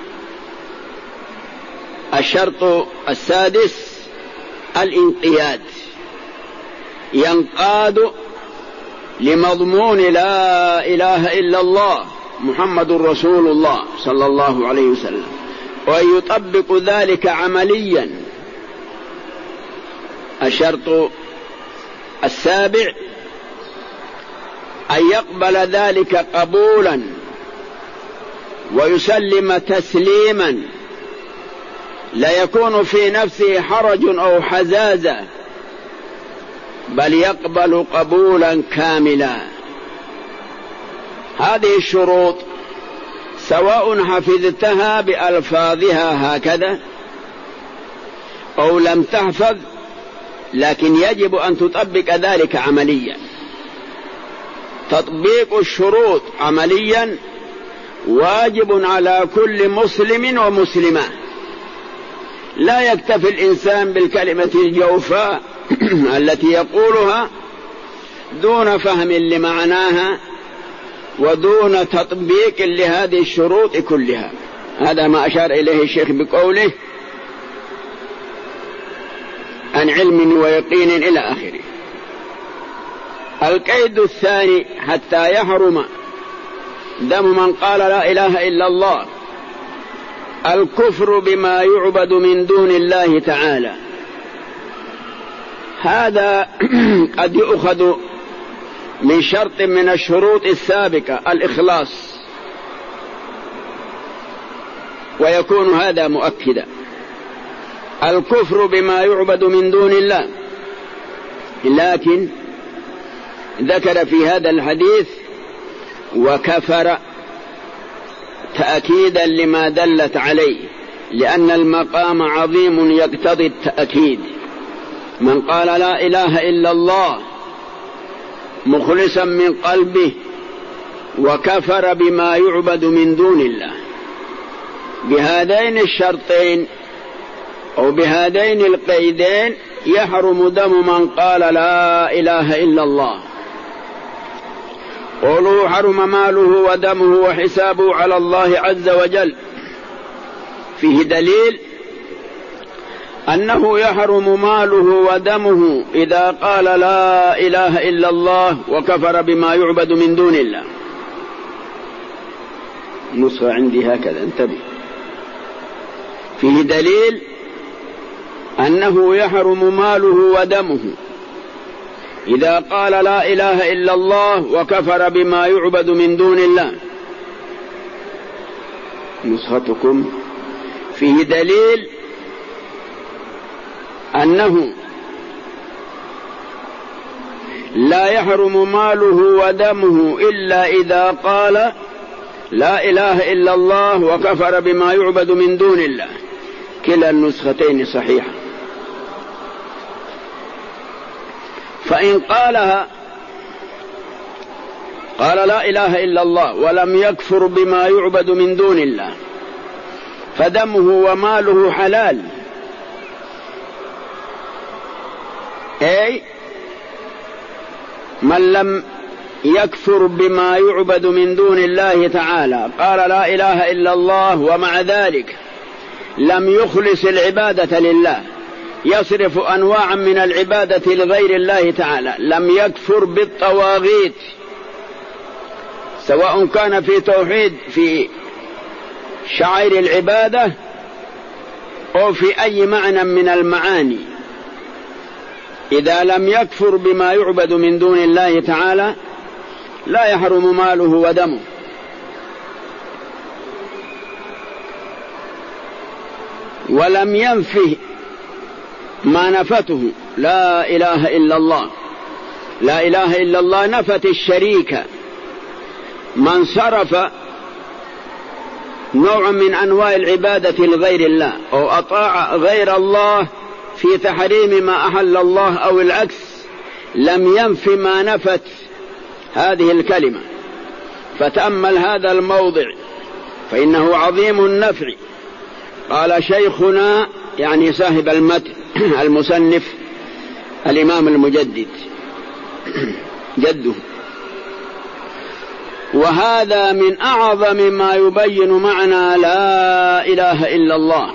الشرط السادس الانقياد، ينقاد لمضمون لا إله إلا الله محمد رسول الله صلى الله عليه وسلم، ويطبق ذلك عمليا. الشرط السابع أن يقبل ذلك قبولا ويسلم تسليما، لا يكون في نفسه حرج أو حزازة، بل يقبل قبولا كاملا. هذه الشروط سواء حفظتها بألفاظها هكذا أو لم تحفظ، لكن يجب أن تطبق ذلك عمليا. تطبيق الشروط عمليا واجب على كل مسلم ومسلمة. لا يكتفي الإنسان بالكلمة الجوفاء التي يقولها دون فهم لمعناها ودون تطبيق لهذه الشروط كلها. هذا ما أشار إليه الشيخ بقوله عن علم ويقين إلى آخره. القيد الثاني حتى يحرم دم من قال لا إله إلا الله الكفر بما يعبد من دون الله تعالى. هذا قد يؤخذ من شرط من الشروط السابقة الإخلاص، ويكون هذا مؤكدا. الكفر بما يعبد من دون الله، لكن ذكر في هذا الحديث وكفر تأكيدا لما دلت عليه، لأن المقام عظيم يقتضي التأكيد. من قال لا إله إلا الله مخلصا من قلبه وكفر بما يعبد من دون الله، بهذين الشرطين أو بهذين القيدين يحرم دم من قال لا إله إلا الله. قولوا حرم ماله ودمه وحسابه على الله عز وجل فيه دليل أنه يحرم ماله ودمه إذا قال لا إله إلا الله وكفر بما يعبد من دون الله. نسخة عندي هكذا، انتبه. فيه دليل أنه يحرم ماله ودمه إذا قال لا إله إلا الله وكفر بما يعبد من دون الله. نسختكم فيه دليل أنه لا يحرم ماله ودمه إلا إذا قال لا إله إلا الله وكفر بما يعبد من دون الله. كلا النسختين صحيحة. فإن قالها قال لا إله إلا الله ولم يكفر بما يعبد من دون الله فدمه وماله حلال، أي من لم يكفر بما يعبد من دون الله تعالى قال لا إله إلا الله ومع ذلك لم يخلص العبادة لله، يصرف أنواعا من العبادة لغير الله تعالى، لم يكفر بالطواغيت سواء كان في توحيد في شعائر العبادة أو في أي معنى من المعاني. إذا لم يكفر بما يعبد من دون الله تعالى لا يحرم ماله ودمه. ولم ينفه ما نفته لا إله إلا الله. لا إله إلا الله نفت الشريك، من صرف نوع من أنواع العبادة لغير الله أو أطاع غير الله في تحريم ما أحل الله أو العكس لم ينف ما نفت هذه الكلمة. فتأمل هذا الموضع فإنه عظيم النفع. قال شيخنا يعني صاحب المتن المصنف الإمام المجدد جده، وهذا من أعظم ما يبين معنى لا إله إلا الله.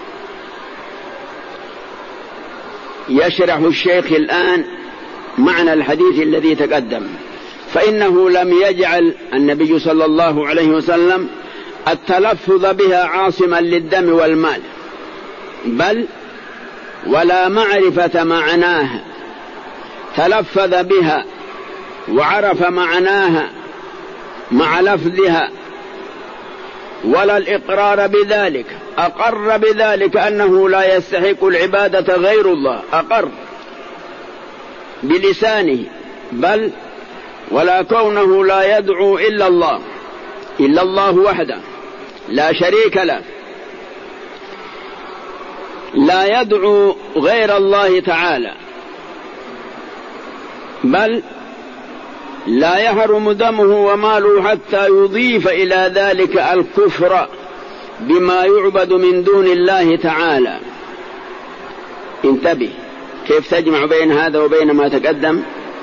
يشرح الشيخ الآن معنى الحديث الذي تقدم. فإنه لم يجعل النبي صلى الله عليه وسلم التلفظ بها عاصما للدم والمال، بل ولا معرفة معناها، تلفظ بها وعرف معناها مع لفظها، ولا الإقرار بذلك، أقر بذلك أنه لا يستحق العبادة غير الله، أقر بلسانه، بل ولا كونه لا يدعو إلا الله إلا الله وحده لا شريك له، لا يدعو غير الله تعالى، بل لا يحرم دمه وماله حتى يضيف إلى ذلك الكفر بما يعبد من دون الله تعالى. انتبه كيف تجمع بين هذا وبين ما تقدم.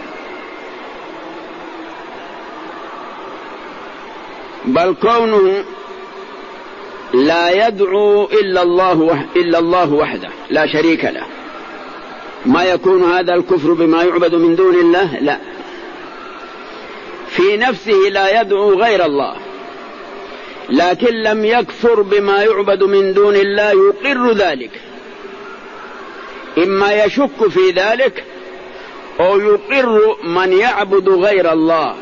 بل كونه لا يدعو إلا الله إلا الله وحده لا شريك له، ما يكون هذا الكفر بما يعبد من دون الله؟ لا، في نفسه لا يدعو غير الله، لكن لم يكفر بما يعبد من دون الله، يقر ذلك، إما يشك في ذلك أو يقر من يعبد غير الله.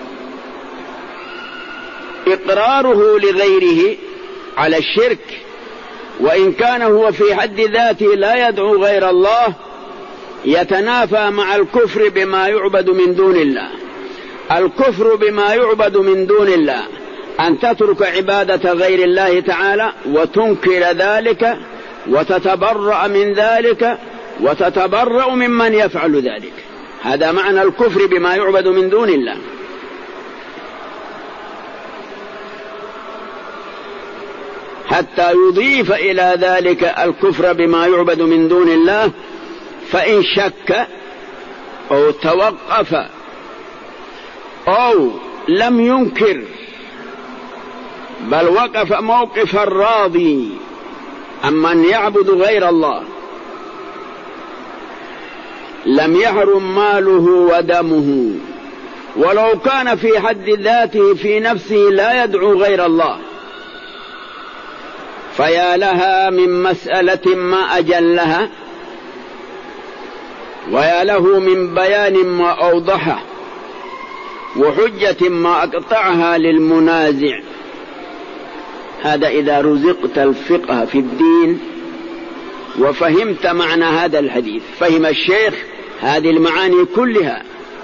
إقراره لغيره على الشرك وإن كان هو في حد ذاته لا يدعو غير الله يتنافى مع الكفر بما يعبد من دون الله. الكفر بما يعبد من دون الله أن تترك عبادة غير الله تعالى وتنكر ذلك وتتبرأ من ذلك وتتبرأ ممن يفعل ذلك، هذا معنى الكفر بما يعبد من دون الله. حتى يضيف إلى ذلك الكفر بما يعبد من دون الله فإن شك أو توقف أو لم ينكر بل وقف موقف الراضي أمن يعبد غير الله لم يحرم ماله ودمه ولو كان في حد ذاته في نفسه لا يدعو غير الله. فيا لها من مسألة ما أجلها ويا له من بيان ما أوضحه وحجة ما أقطعها للمنازع. هذا إذا رزقت الفقه في الدين وفهمت معنى هذا الحديث. فهم الشيخ هذه المعاني كلها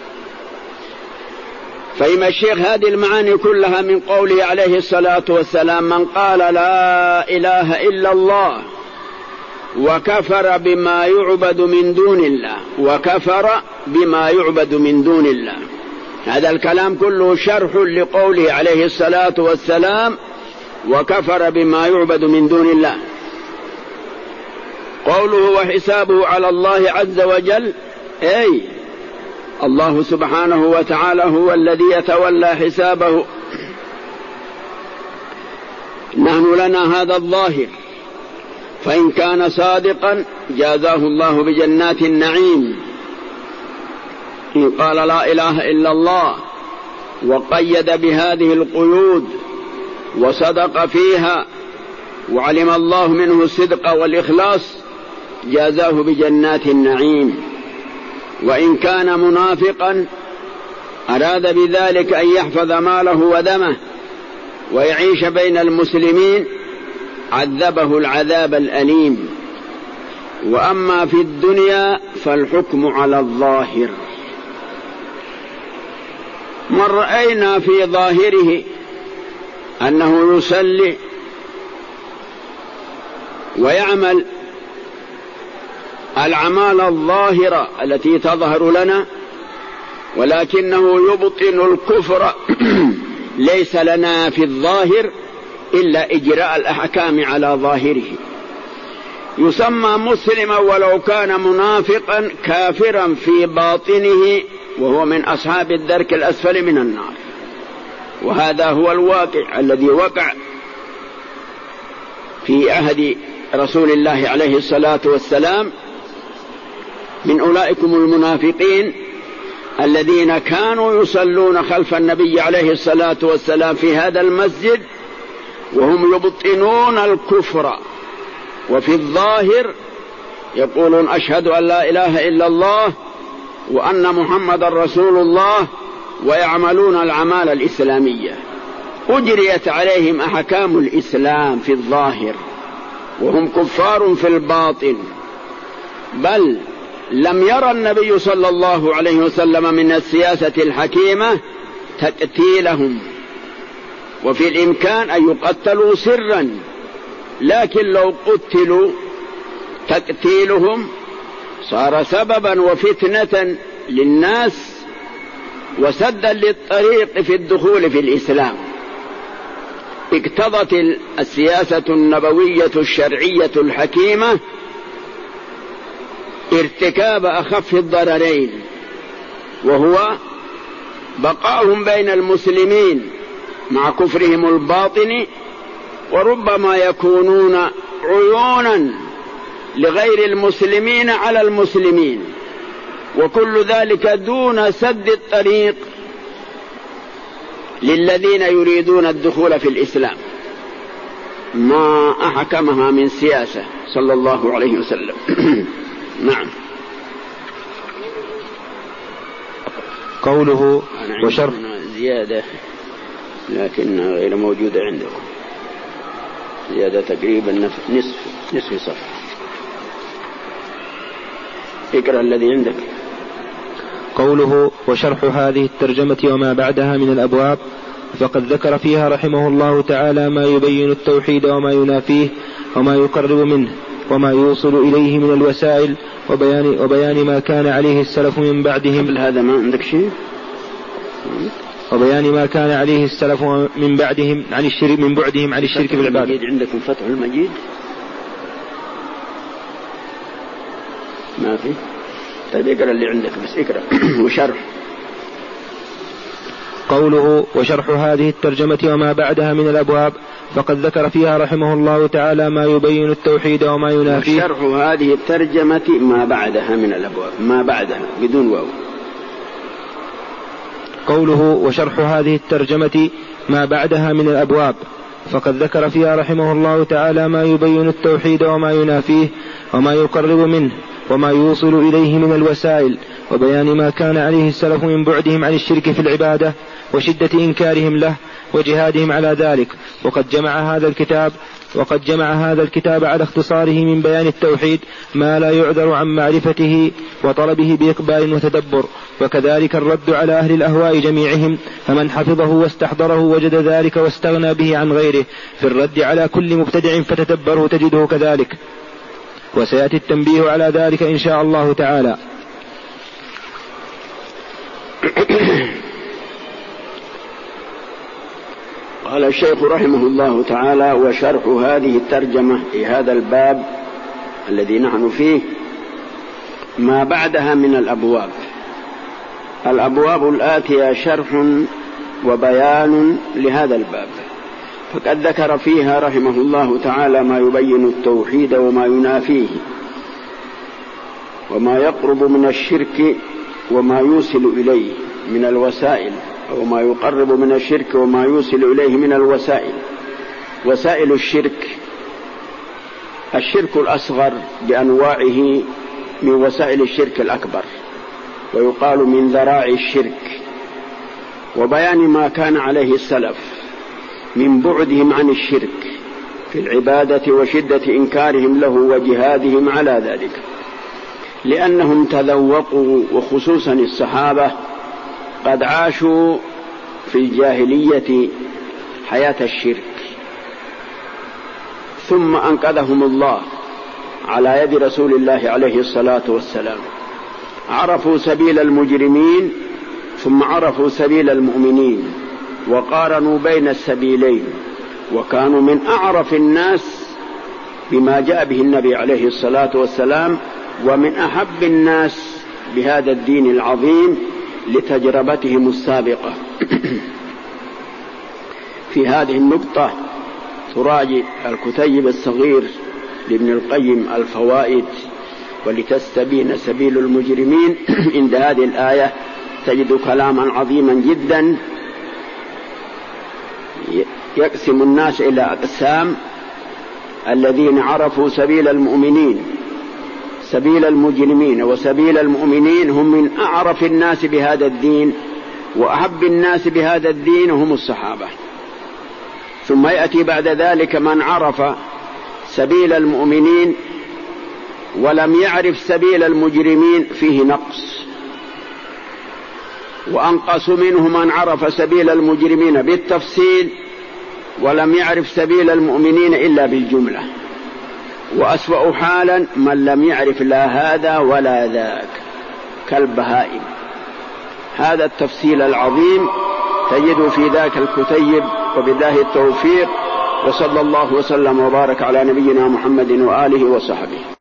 فهم الشيخ هذه المعاني كلها من قوله عليه الصلاة والسلام: من قال لا إله إلا الله وكفر بما يعبد من دون الله وكفر بما يعبد من دون الله. هذا الكلام كله شرح لقوله عليه الصلاة والسلام: وكفر بما يعبد من دون الله. قوله وحسابه على الله عز وجل، أي الله سبحانه وتعالى هو الذي يتولى حسابه. نحن لنا هذا الظاهر، فإن كان صادقا جازاه الله بجنات النعيم إن قال لا إله إلا الله وقيد بهذه القيود وصدق فيها وعلم الله منه الصدق والإخلاص جازاه بجنات النعيم. وإن كان منافقا أراد بذلك أن يحفظ ماله ودمه ويعيش بين المسلمين عذبه العذاب الأليم. وأما في الدنيا فالحكم على الظاهر. من رأينا في ظاهره أنه يصلي ويعمل الأعمال الظاهرة التي تظهر لنا ولكنه يبطن الكفر ليس لنا في الظاهر إلا إجراء الأحكام على ظاهره. يسمى مسلما ولو كان منافقا كافرا في باطنه وهو من أصحاب الدرك الأسفل من النار. وهذا هو الواقع الذي وقع في عهد رسول الله عليه الصلاة والسلام من أولئكم المنافقين الذين كانوا يصلون خلف النبي عليه الصلاة والسلام في هذا المسجد وهم يبطنون الكفر وفي الظاهر يقولون أشهد أن لا إله إلا الله وأن محمد رسول الله ويعملون الأعمال الإسلامية. أجريت عليهم أحكام الإسلام في الظاهر وهم كفار في الباطن. بل لم يرى النبي صلى الله عليه وسلم من السياسة الحكيمة تقتيلهم، وفي الإمكان أن يقتلوا سرا، لكن لو قتلوا تقتيلهم صار سببا وفتنة للناس وسدا للطريق في الدخول في الإسلام. اقتضت السياسة النبوية الشرعية الحكيمة ارتكاب أخف الضررين، وهو بقاهم بين المسلمين مع كفرهم الباطن، وربما يكونون عيونا لغير المسلمين على المسلمين، وكل ذلك دون سد الطريق للذين يريدون الدخول في الإسلام. ما أحكمها من سياسة صلى الله عليه وسلم. نعم. قوله وشرح زيادة لكنها غير موجودة عندكم، زيادة تقريبا نصف نصف صفحة. اقرأ الذي عندك. قوله وشرح هذه الترجمة وما بعدها من الأبواب، فقد ذكر فيها رحمه الله تعالى ما يبين التوحيد وما ينافيه وما يقرب منه وما يوصل إليه من الوسائل، وبيان, وبيان ما كان عليه السلف من بعدهم. قبل هذا ما عندك شيء؟ وبيان ما كان عليه السلف من بعدهم عن الشرك من بعدهم عن الشرك في العبادة. عندكم فتح المجيد؟ ما في؟ طيب اقرأ اللي عندك بس اقرأ. وشرح. قوله وشرح هذه الترجمة وما بعدها من الأبواب فقد ذكر فيها رحمه الله تعالى ما يبين التوحيد وما ينافيه. وشرح هذه الترجمة ما بعدها من الأبواب، ما بعدها بدون واو. قوله وشرح هذه الترجمة ما بعدها من الأبواب فقد ذكر فيها رحمه الله تعالى ما يبين التوحيد وما ينافيه وما يقرب منه وما يوصل إليه من الوسائل وبيان ما كان عليه السلف من بعدهم عن الشرك في العبادة وشدة إنكارهم له وجهادهم على ذلك. وقد جمع هذا الكتاب وقد جمع هذا الكتاب على اختصاره من بيان التوحيد ما لا يعذر عن معرفته وطلبه بإقبال وتدبر، وكذلك الرد على أهل الأهواء جميعهم، فمن حفظه واستحضره وجد ذلك واستغنى به عن غيره في الرد على كل مبتدع فتتبره تجده كذلك، وسيأتي التنبيه على ذلك إن شاء الله تعالى. قال الشيخ رحمه الله تعالى وشرح هذه الترجمة في هذا الباب الذي نحن فيه ما بعدها من الأبواب. الأبواب الآتية شرح وبيان لهذا الباب، فقد ذكر فيها رحمه الله تعالى ما يبين التوحيد وما ينافيه وما يقرب من الشرك وما يوصل إليه من الوسائل، أو ما يقرب من الشرك وما يوصل إليه من الوسائل. وسائل الشرك الشرك الأصغر بأنواعه من وسائل الشرك الأكبر، ويقال من ذراع الشرك، وبيان ما كان عليه السلف من بعدهم عن الشرك في العبادة وشدة إنكارهم له وجهادهم على ذلك، لأنهم تذوقوا، وخصوصا الصحابة قد عاشوا في الجاهلية حياة الشرك، ثم أنقذهم الله على يد رسول الله عليه الصلاة والسلام. عرفوا سبيل المجرمين ثم عرفوا سبيل المؤمنين، وقارنوا بين السبيلين، وكانوا من أعرف الناس بما جاء به النبي عليه الصلاة والسلام، ومن أحب الناس بهذا الدين العظيم لتجربتهم السابقة. في هذه النقطة تراجع الكتيب الصغير لابن القيم الفوائد ولتستبين سبيل المجرمين. عند هذه الآية تجد كلاما عظيما جدا يقسم الناس إلى أقسام: الذين عرفوا سبيل المؤمنين، سبيل المجرمين، وسبيل المؤمنين. هم من أعرف الناس بهذا الدين وأحب الناس بهذا الدين هم الصحابة. ثم يأتي بعد ذلك من عرف سبيل المؤمنين ولم يعرف سبيل المجرمين، فيه نقص. وأنقص منه من عرف سبيل المجرمين بالتفصيل ولم يعرف سبيل المؤمنين إلا بالجملة. وأسوأ حالا من لم يعرف لا هذا ولا ذاك كالبهائم. هذا التفصيل العظيم تجد في ذاك الكتيب، وبالله التوفيق، وصلى الله وسلم وبارك على نبينا محمد وآله وصحبه.